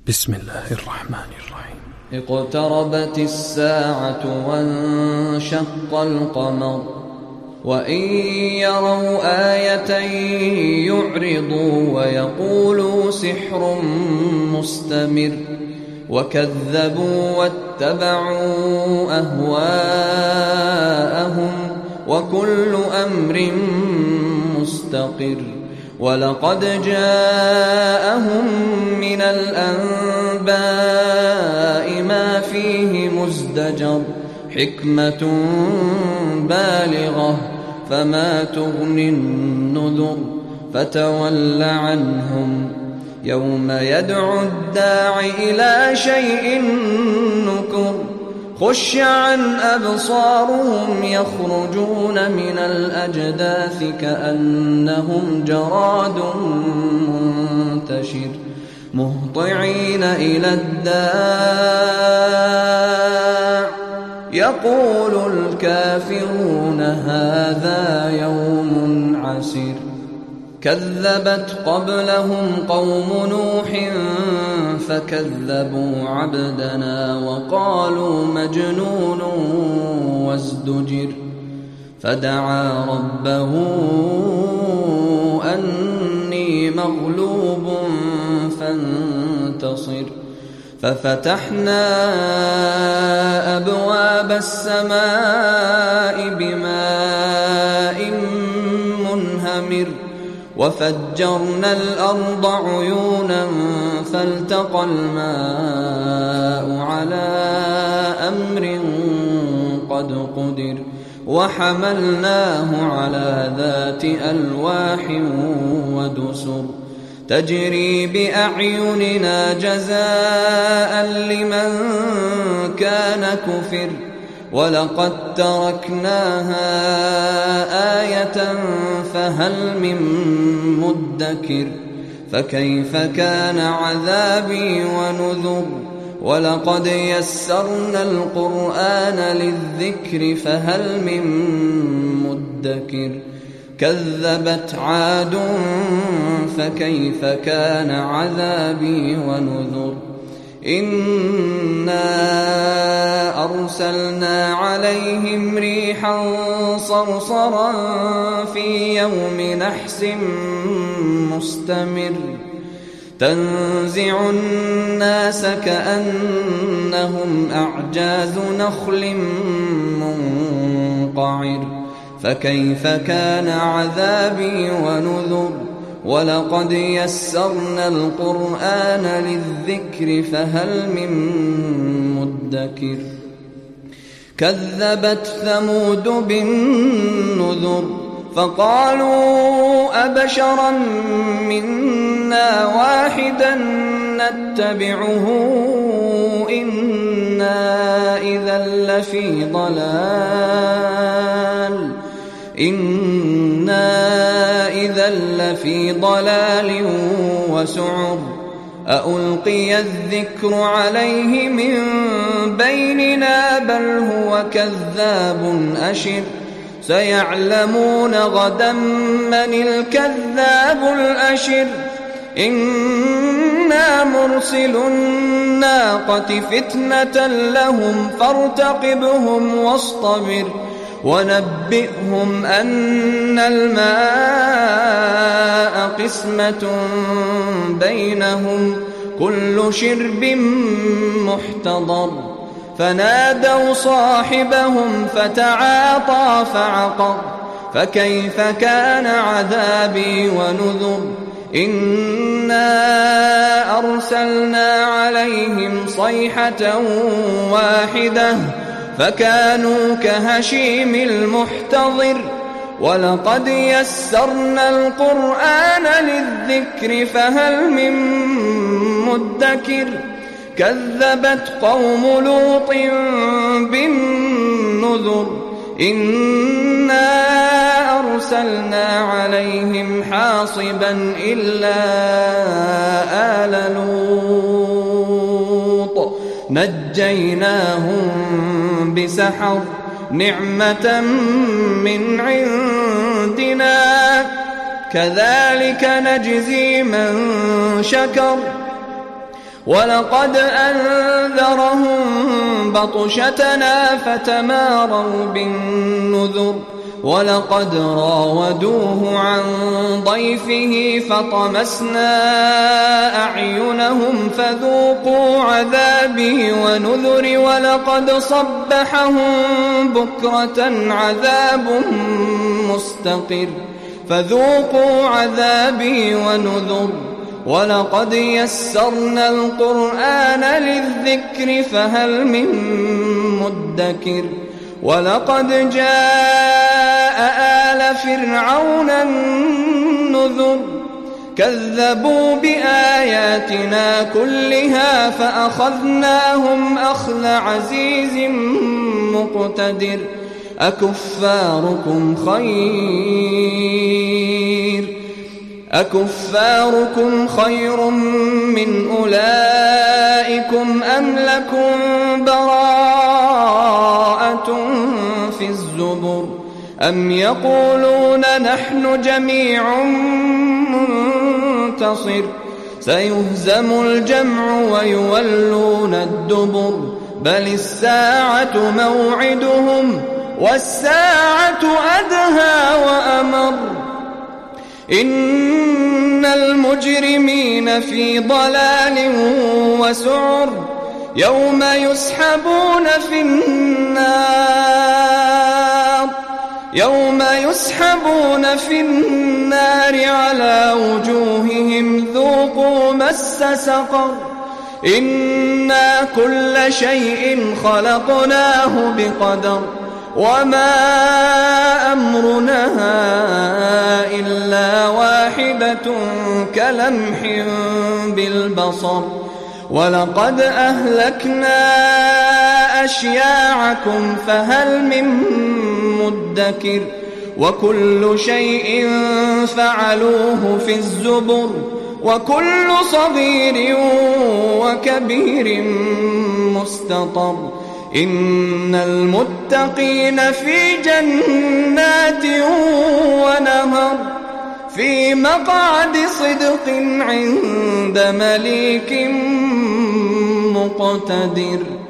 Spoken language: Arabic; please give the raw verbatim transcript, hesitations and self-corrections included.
بسم الله الرحمن الرحيم. اقتربت الساعة وانشق القمر وإن يروا آية يعرضوا ويقولوا سحر مستمر وكذبوا واتبعوا أهواءهم وكل أمر مستقر ولقد جاءهم من الأنباء ما فيه مزدجر حكمة بالغة فما تغني النذر فتول عنهم يوم يدعو الداع إلى شيء نكر خش عن أبصارهم يخرجون من الأجداث كأنهم جراد منتشر مهطعين إلى الداع يقول الكافرون هذا يوم عسير كذبت قبلهم قوم نوح فكذبوا عبدنا وقالوا مجنون وازدجر فدعا ربه أني مغلوب فانتصر ففتحنا أبواب السماء بماء منهمر وفجرنا الأرض عيونا فالتقى الماء على أمر قد قدر وحملناه على ذات ألواح ودسر تجري بأعيننا جزاء لمن كان كفر ولقد تركناها آية فهل من مدكر فكيف كان عذابي ونذر ولقد يسرنا القرآن للذكر فهل من مدكر كذبت عاد فكيف كان عذابي ونذر إنا أرسلنا عليهم ريحا صرصرا في يوم نحس مستمر تنزع الناس كأنهم أعجاز نخل منقعر فكيف كان عذابي ونذر ولقد يسرنا القرآن للذكر فهل من مدكر كذبت ثمود بالنذر فقالوا أبشرا منا واحدا نتبعه إنا إذا لفي ضلال إنا إذا لفي ضلال وسعر أألقي الذكر عليه من بيننا بل هو كذاب أشر سيعلمون غدا من الكذاب الأشر إنا مرسل الناقة فتنة لهم فارتقبهم واصطبر ونبئهم أن الماء قسمة بينهم كل شرب محتضر فنادوا صاحبهم فتعاطى فعقر فكيف كان عذابي ونذر إنا أرسلنا عليهم صيحة واحدة فكانوا كهشيم المحتضر ولقد يسرنا القرآن للذكر فهل من مدكر كذبت قوم لوط بالنذر إنا أرسلنا عليهم حاصبا إلا آل لوط نجيناهم بسحر نعمة من عندنا كذلك نجزي من شكر ولقد أنذرهم بطشتنا فتماروا بالنذر ولقد راودوه عن ضيفه فطمسنا أعينهم فذوقوا عذابي ونذر ولقد صبحهم بكرة عذاب مستقر فذوقوا عذابي ونذر ولقد يسرنا القرآن للذكر فهل من مدكر ولقد جاء آل فرعون النذر كذبوا بآياتنا كلها فأخذناهم أخذ عزيز مقتدر أكفاركم خير أكفاركم خير من أولئكم أم لكم براءة في الزبر أم يقولون نحن جميع منتصر سيهزم الجمع ويولون الدبر بل الساعة موعدهم والساعة أدهى وأمر إن المجرمين في ضلال وسعر يوم يسحبون في النار يوم يسحبون في النار على وجوههم ذوقوا مس سقر إنا كل شيء خلقناه بقدر وما أمرنا إلا واحدة كلمح بالبصر ولقد أهلكنا أشياعكم فهل من مدكر وكل شيء فعلوه في الزبر وكل صغير وكبير مستطر إن المتقين في جنات ونهر في مقعد صدق عند مليك مقتدر.